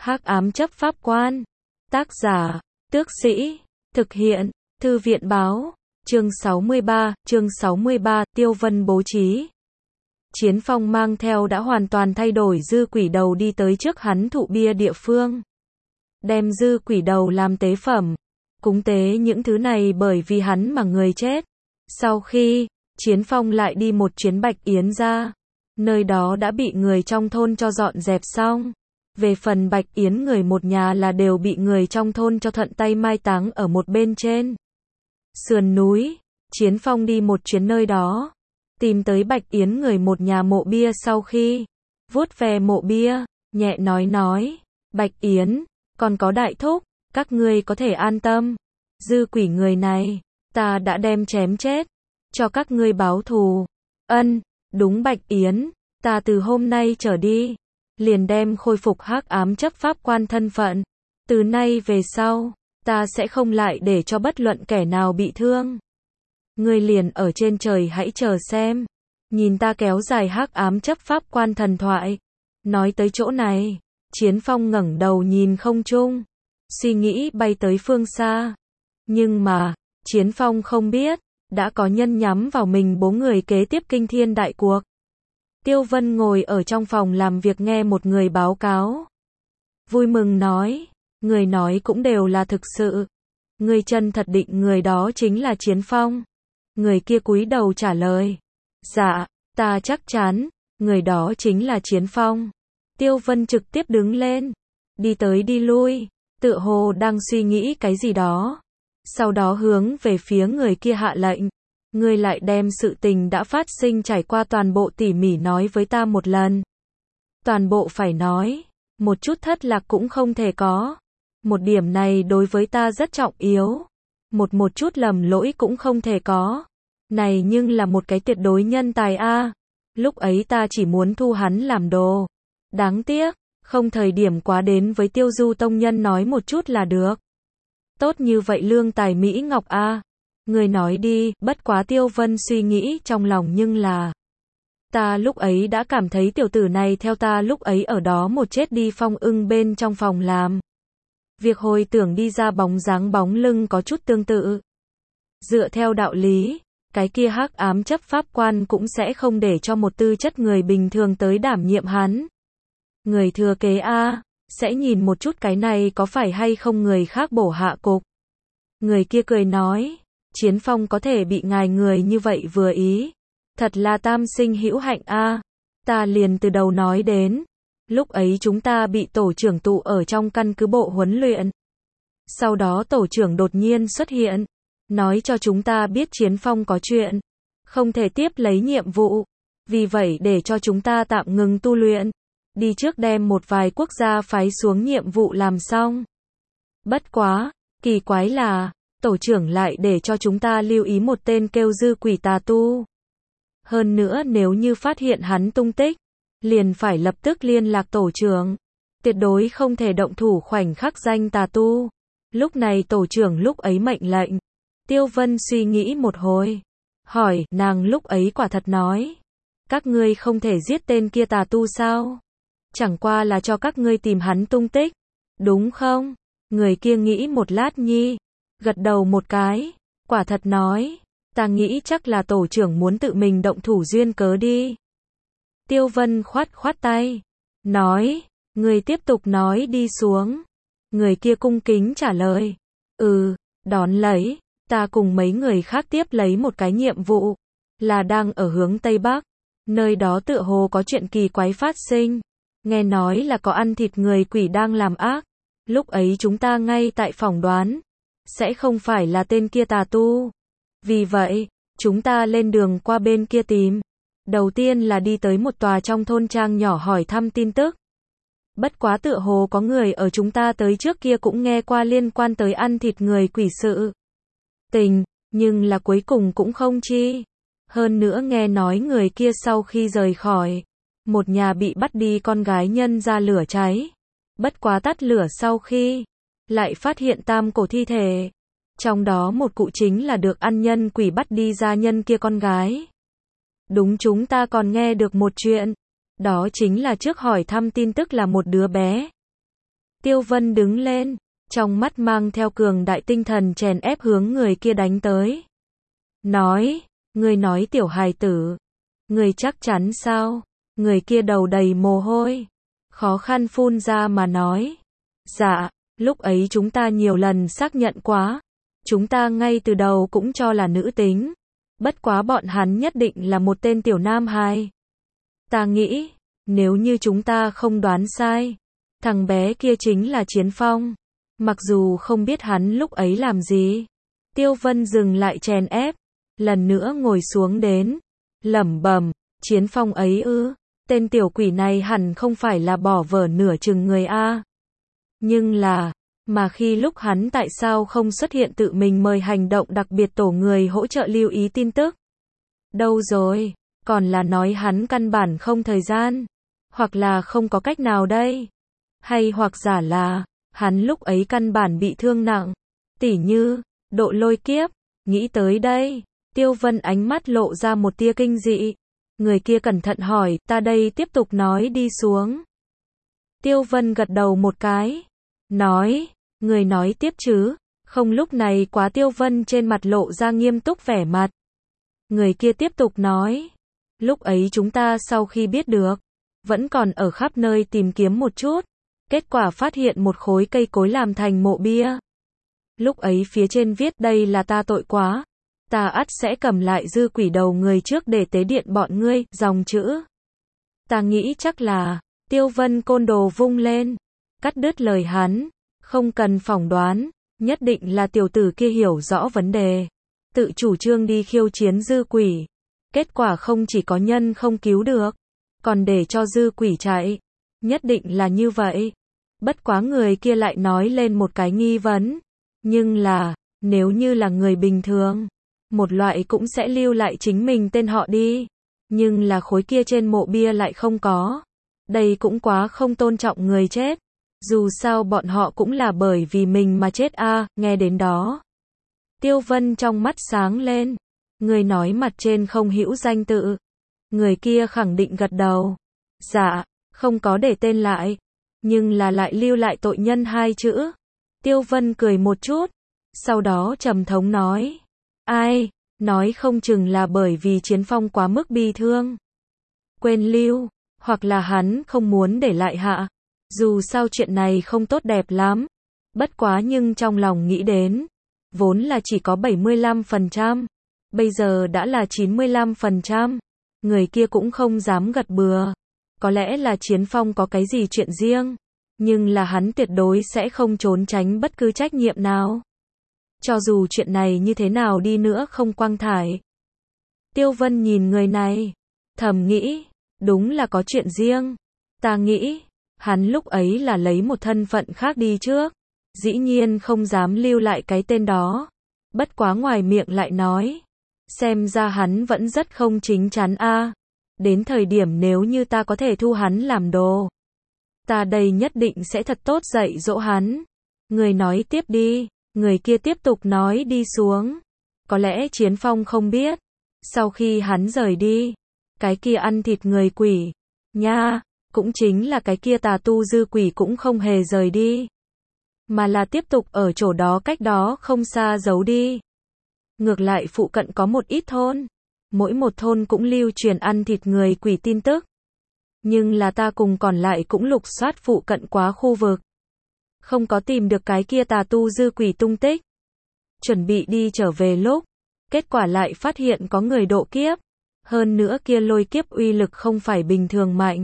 Hắc ám chấp pháp quan. Tác giả, Tước Sĩ. Thực hiện, Thư viện báo. Chương 63, Tiêu Vân bố trí. Chiến Phong mang theo đã hoàn toàn thay đổi dư quỷ đầu đi tới trước hắn thụ bia địa phương. Đem dư quỷ đầu làm tế phẩm. Cúng tế những thứ này bởi vì hắn mà người chết. Sau khi, Chiến Phong lại đi một chuyến Bạch Yến ra. Nơi đó đã bị người trong thôn cho dọn dẹp xong. Về phần Bạch Yến người một nhà là đều bị người trong thôn cho thuận tay mai táng ở một bên trên sườn núi. Chiến Phong đi một chuyến nơi đó, tìm tới Bạch Yến người một nhà mộ bia, sau khi vuốt về mộ bia, nhẹ nói, Bạch Yến, còn có đại thúc, các ngươi có thể an tâm. Dư quỷ người này, ta đã đem chém chết, cho các ngươi báo thù. Ân, đúng Bạch Yến, ta từ hôm nay trở đi, liền đem khôi phục hắc ám chấp pháp quan thân phận. Từ nay về sau, ta sẽ không lại để cho bất luận kẻ nào bị thương. Ngươi liền ở trên trời hãy chờ xem. Nhìn ta kéo dài hắc ám chấp pháp quan thần thoại. Nói tới chỗ này, Chiến Phong ngẩng đầu nhìn không trung, suy nghĩ bay tới phương xa. Nhưng mà, Chiến Phong không biết, đã có nhân nhắm vào mình bố người kế tiếp kinh thiên đại cuộc. Tiêu Vân ngồi ở trong phòng làm việc nghe một người báo cáo. Vui mừng nói, người nói cũng đều là thực sự. Người chân thật định người đó chính là Chiến Phong. Người kia cúi đầu trả lời. Dạ, ta chắc chắn, người đó chính là Chiến Phong. Tiêu Vân trực tiếp đứng lên, đi tới đi lui, tựa hồ đang suy nghĩ cái gì đó. Sau đó hướng về phía người kia hạ lệnh. Ngươi lại đem sự tình đã phát sinh trải qua toàn bộ tỉ mỉ nói với ta một lần. Toàn bộ phải nói, một chút thất lạc cũng không thể có. Một điểm này đối với ta rất trọng yếu. Một chút lầm lỗi cũng không thể có. Này nhưng là một cái tuyệt đối nhân tài a. Lúc ấy ta chỉ muốn thu hắn làm đồ. Đáng tiếc, không thời điểm quá đến với Tiêu Du tông nhân nói một chút là được. Tốt như vậy lương tài Mỹ Ngọc a. Người nói đi, bất quá Tiêu Vân suy nghĩ trong lòng nhưng là. Ta lúc ấy đã cảm thấy tiểu tử này theo ta lúc ấy ở đó một chết đi Phong Ưng bên trong phòng làm. Việc hồi tưởng đi ra bóng dáng bóng lưng có chút tương tự. Dựa theo đạo lý, cái kia hắc ám chấp pháp quan cũng sẽ không để cho một tư chất người bình thường tới đảm nhiệm hắn. Người thừa kế a, sẽ nhìn một chút cái này có phải hay không người khác bổ hạ cục. Người kia cười nói, Chiến Phong có thể bị ngài người như vậy vừa ý. Thật là tam sinh hữu hạnh a. Ta liền từ đầu nói đến. Lúc ấy chúng ta bị tổ trưởng tụ ở trong căn cứ bộ huấn luyện. Sau đó tổ trưởng đột nhiên xuất hiện. Nói cho chúng ta biết Chiến Phong có chuyện. Không thể tiếp lấy nhiệm vụ. Vì vậy để cho chúng ta tạm ngừng tu luyện. Đi trước đem một vài quốc gia phái xuống nhiệm vụ làm xong. Bất quá, kỳ quái là, tổ trưởng lại để cho chúng ta lưu ý một tên kêu Dư Quỷ tà tu. Hơn nữa nếu như phát hiện hắn tung tích, liền phải lập tức liên lạc tổ trưởng. Tuyệt đối không thể động thủ khoảnh khắc danh tà tu. Lúc này tổ trưởng lúc ấy mệnh lệnh. Tiêu Vân suy nghĩ một hồi. Hỏi, nàng lúc ấy quả thật nói. Các ngươi không thể giết tên kia tà tu sao? Chẳng qua là cho các ngươi tìm hắn tung tích. Đúng không? Người kia nghĩ một lát nhi. Gật đầu một cái. Quả thật nói. Ta nghĩ chắc là tổ trưởng muốn tự mình động thủ duyên cớ đi. Tiêu Vân khoát tay. Nói. Người tiếp tục nói đi xuống. Người kia cung kính trả lời. Đón lấy. Ta cùng mấy người khác tiếp lấy một cái nhiệm vụ. Là đang ở hướng Tây Bắc. Nơi đó tựa hồ có chuyện kỳ quái phát sinh. Nghe nói là có ăn thịt người quỷ đang làm ác. Lúc ấy chúng ta ngay tại phỏng đoán. Sẽ không phải là tên kia tà tu. Vì vậy, chúng ta lên đường qua bên kia tìm. Đầu tiên là đi tới một tòa trong thôn trang nhỏ hỏi thăm tin tức. Bất quá tựa hồ có người ở chúng ta tới trước kia cũng nghe qua liên quan tới ăn thịt người quỷ sự tình, nhưng là cuối cùng cũng không chi. Hơn nữa nghe nói người kia sau khi rời khỏi một nhà bị bắt đi con gái nhân ra lửa cháy. Bất quá tắt lửa sau khi lại phát hiện tam cổ thi thể. Trong đó một cụ chính là được ăn nhân quỷ bắt đi gia nhân kia con gái. Đúng, chúng ta còn nghe được một chuyện. Đó chính là trước hỏi thăm tin tức là một đứa bé. Tiêu Vân đứng lên, trong mắt mang theo cường đại tinh thần chèn ép hướng người kia đánh tới. Nói, ngươi nói tiểu hài tử, ngươi chắc chắn sao? Người kia đầu đầy mồ hôi, khó khăn phun ra mà nói. Dạ, lúc ấy chúng ta nhiều lần xác nhận quá, chúng ta ngay từ đầu cũng cho là nữ tính. Bất quá bọn hắn nhất định là một tên tiểu nam hài. Ta nghĩ, nếu như chúng ta không đoán sai, thằng bé kia chính là Chiến Phong. Mặc dù không biết hắn lúc ấy làm gì. Tiêu Vân dừng lại chèn ép, lần nữa ngồi xuống đến, lẩm bẩm, Chiến Phong ấy ư, tên tiểu quỷ này hẳn không phải là bỏ vở nửa chừng người a. Nhưng là, mà khi lúc hắn tại sao không xuất hiện tự mình mời hành động đặc biệt tổ người hỗ trợ lưu ý tin tức? Đâu rồi, còn là nói hắn căn bản không thời gian, hoặc là không có cách nào đây? Hay hoặc giả là, hắn lúc ấy căn bản bị thương nặng, tỉ như, độ lôi kiếp, nghĩ tới đây, Tiêu Vân ánh mắt lộ ra một tia kinh dị. Người kia cẩn thận hỏi, ta đây tiếp tục nói đi xuống. Tiêu Vân gật đầu một cái, nói, người nói tiếp chứ, không lúc này quá Tiêu Vân trên mặt lộ ra nghiêm túc vẻ mặt. Người kia tiếp tục nói, lúc ấy chúng ta sau khi biết được, vẫn còn ở khắp nơi tìm kiếm một chút, kết quả phát hiện một khối cây cối làm thành mộ bia. Lúc ấy phía trên viết đây là ta tội quá, ta ắt sẽ cầm lại dư quỷ đầu người trước để tế điện bọn ngươi, dòng chữ. Ta nghĩ chắc là, Tiêu Vân côn đồ vung lên, cắt đứt lời hắn, không cần phỏng đoán, nhất định là tiểu tử kia hiểu rõ vấn đề, tự chủ trương đi khiêu chiến dư quỷ. Kết quả không chỉ có nhân không cứu được, còn để cho dư quỷ chạy, nhất định là như vậy. Bất quá người kia lại nói lên một cái nghi vấn, nhưng là, nếu như là người bình thường, một loại cũng sẽ lưu lại chính mình tên họ đi, nhưng là khối kia trên mộ bia lại không có. Đây cũng quá không tôn trọng người chết, dù sao bọn họ cũng là bởi vì mình mà chết a. Nghe đến đó, Tiêu Vân trong mắt sáng lên, người nói mặt trên không hữu danh tự. Người kia khẳng định gật đầu, dạ, không có để tên lại, nhưng là lại lưu lại tội nhân hai chữ. Tiêu Vân cười một chút, sau đó trầm thống nói, ai, nói không chừng là bởi vì Chiến Phong quá mức bi thương, quên lưu, hoặc là hắn không muốn để lại hạ. Dù sao chuyện này không tốt đẹp lắm, bất quá nhưng trong lòng nghĩ đến, vốn là chỉ có 75%, bây giờ đã là 95%, người kia cũng không dám gật bừa. Có lẽ là Chiến Phong có cái gì chuyện riêng, nhưng là hắn tuyệt đối sẽ không trốn tránh bất cứ trách nhiệm nào. Cho dù chuyện này như thế nào đi nữa không quang thải. Tiêu Vân nhìn người này, thầm nghĩ, đúng là có chuyện riêng. Ta nghĩ, hắn lúc ấy là lấy một thân phận khác đi trước, dĩ nhiên không dám lưu lại cái tên đó. Bất quá ngoài miệng lại nói, xem ra hắn vẫn rất không chính chắn a. Đến thời điểm nếu như ta có thể thu hắn làm đồ, ta đây nhất định sẽ thật tốt dạy dỗ hắn. Người nói tiếp đi. Người kia tiếp tục nói đi xuống. Có lẽ Chiến Phong không biết, sau khi hắn rời đi, cái kia ăn thịt người quỷ, nha, cũng chính là cái kia tà tu dư quỷ cũng không hề rời đi, mà là tiếp tục ở chỗ đó cách đó không xa giấu đi. Ngược lại phụ cận có một ít thôn, mỗi một thôn cũng lưu truyền ăn thịt người quỷ tin tức. Nhưng là ta cùng còn lại cũng lục soát phụ cận quá khu vực, không có tìm được cái kia tà tu dư quỷ tung tích. Chuẩn bị đi trở về lúc, kết quả lại phát hiện có người độ kiếp. Hơn nữa kia lôi kiếp uy lực không phải bình thường mạnh.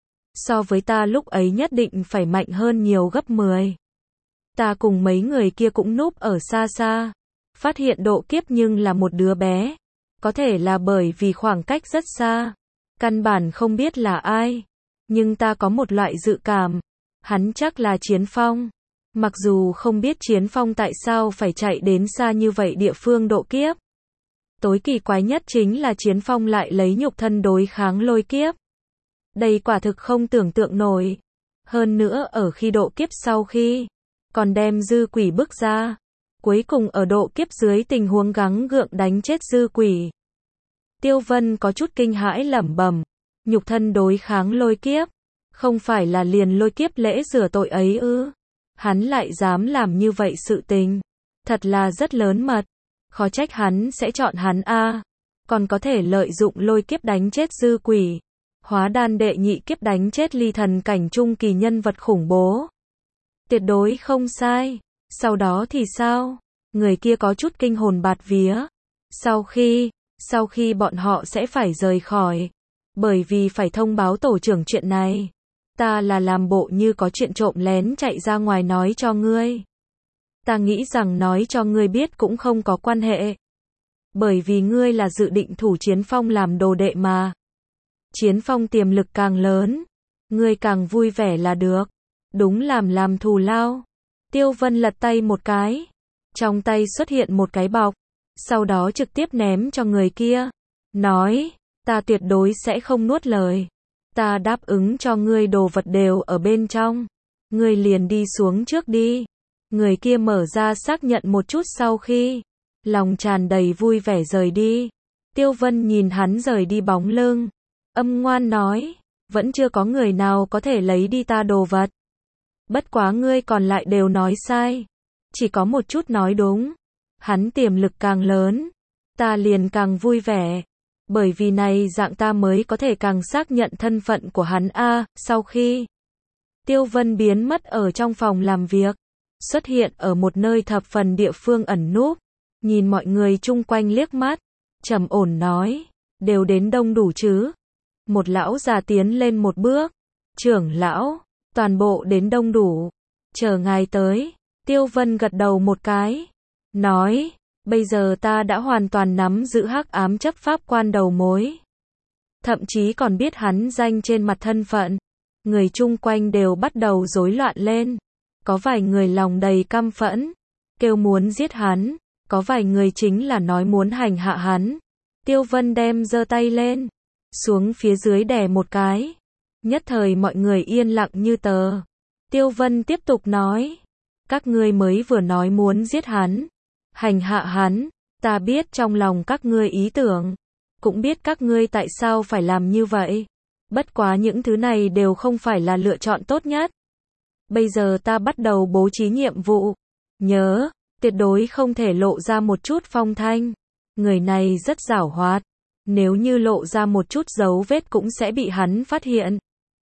So với ta lúc ấy nhất định phải mạnh hơn nhiều gấp 10. Ta cùng mấy người kia cũng núp ở xa xa, phát hiện độ kiếp nhưng là một đứa bé. Có thể là bởi vì khoảng cách rất xa, căn bản không biết là ai. Nhưng ta có một loại dự cảm, hắn chắc là Chiến Phong. Mặc dù không biết Chiến Phong tại sao phải chạy đến xa như vậy địa phương độ kiếp. Tối kỳ quái nhất chính là Chiến Phong lại lấy nhục thân đối kháng lôi kiếp. Đây quả thực không tưởng tượng nổi. Hơn nữa ở khi độ kiếp sau khi, còn đem dư quỷ bức ra. Cuối cùng ở độ kiếp dưới tình huống gắng gượng đánh chết dư quỷ. Tiêu Vân có chút kinh hãi lẩm bẩm, nhục thân đối kháng lôi kiếp, không phải là liền lôi kiếp lễ rửa tội ấy ư? Hắn lại dám làm như vậy sự tình. Thật là rất lớn mật. Khó trách hắn sẽ chọn hắn a. Còn có thể lợi dụng lôi kiếp đánh chết dư quỷ. Hóa đan đệ nhị kiếp đánh chết ly thần cảnh trung kỳ nhân vật khủng bố. Tuyệt đối không sai. Sau đó thì sao? Người kia có chút kinh hồn bạt vía. Sau khi bọn họ sẽ phải rời khỏi. Bởi vì phải thông báo tổ trưởng chuyện này. Ta là làm bộ như có chuyện trộm lén chạy ra ngoài nói cho ngươi. Ta nghĩ rằng nói cho ngươi biết cũng không có quan hệ. Bởi vì ngươi là dự định thủ Chiến Phong làm đồ đệ mà. Chiến Phong tiềm lực càng lớn, ngươi càng vui vẻ là được. Đúng làm thù lao. Tiêu Vân lật tay một cái. Trong tay xuất hiện một cái bọc. Sau đó trực tiếp ném cho người kia. Nói, ta tuyệt đối sẽ không nuốt lời. Ta đáp ứng cho ngươi đồ vật đều ở bên trong. Ngươi liền đi xuống trước đi. Người kia mở ra xác nhận một chút sau khi. Lòng tràn đầy vui vẻ rời đi. Tiêu Vân nhìn hắn rời đi bóng lưng. Âm ngoan nói, vẫn chưa có người nào có thể lấy đi ta đồ vật. Bất quá ngươi còn lại đều nói sai. Chỉ có một chút nói đúng. Hắn tiềm lực càng lớn, ta liền càng vui vẻ. Bởi vì này dạng ta mới có thể càng xác nhận thân phận của hắn a. Sau khi Tiêu Vân biến mất ở trong phòng làm việc, xuất hiện ở một nơi thập phần địa phương ẩn núp, nhìn mọi người chung quanh liếc mắt, trầm ổn nói, đều đến đông đủ chứ? Một lão già tiến lên một bước, trưởng lão, toàn bộ đến đông đủ, chờ ngài tới. Tiêu Vân gật đầu một cái, nói, bây giờ ta đã hoàn toàn nắm giữ hắc ám chấp pháp quan đầu mối. Thậm chí còn biết hắn danh trên mặt thân phận. Người chung quanh đều bắt đầu rối loạn lên. Có vài người lòng đầy căm phẫn, kêu muốn giết hắn. Có vài người chính là nói muốn hành hạ hắn. Tiêu Vân đem giơ tay lên, xuống phía dưới đè một cái. Nhất thời mọi người yên lặng như tờ. Tiêu Vân tiếp tục nói, các ngươi mới vừa nói muốn giết hắn, hành hạ hắn, ta biết trong lòng các ngươi ý tưởng, cũng biết các ngươi tại sao phải làm như vậy. Bất quá những thứ này đều không phải là lựa chọn tốt nhất. Bây giờ ta bắt đầu bố trí nhiệm vụ. Nhớ, tuyệt đối không thể lộ ra một chút phong thanh. Người này rất giảo hoạt. Nếu như lộ ra một chút dấu vết cũng sẽ bị hắn phát hiện.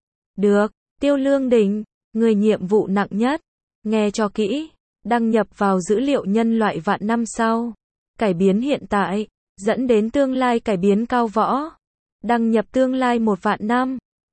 Được, Tiêu Lương Đình, người nhiệm vụ nặng nhất. Nghe cho kỹ, đăng nhập vào dữ liệu nhân loại vạn năm sau. Cải biến hiện tại, dẫn đến tương lai cải biến cao võ. Đăng nhập tương lai 1 vạn năm.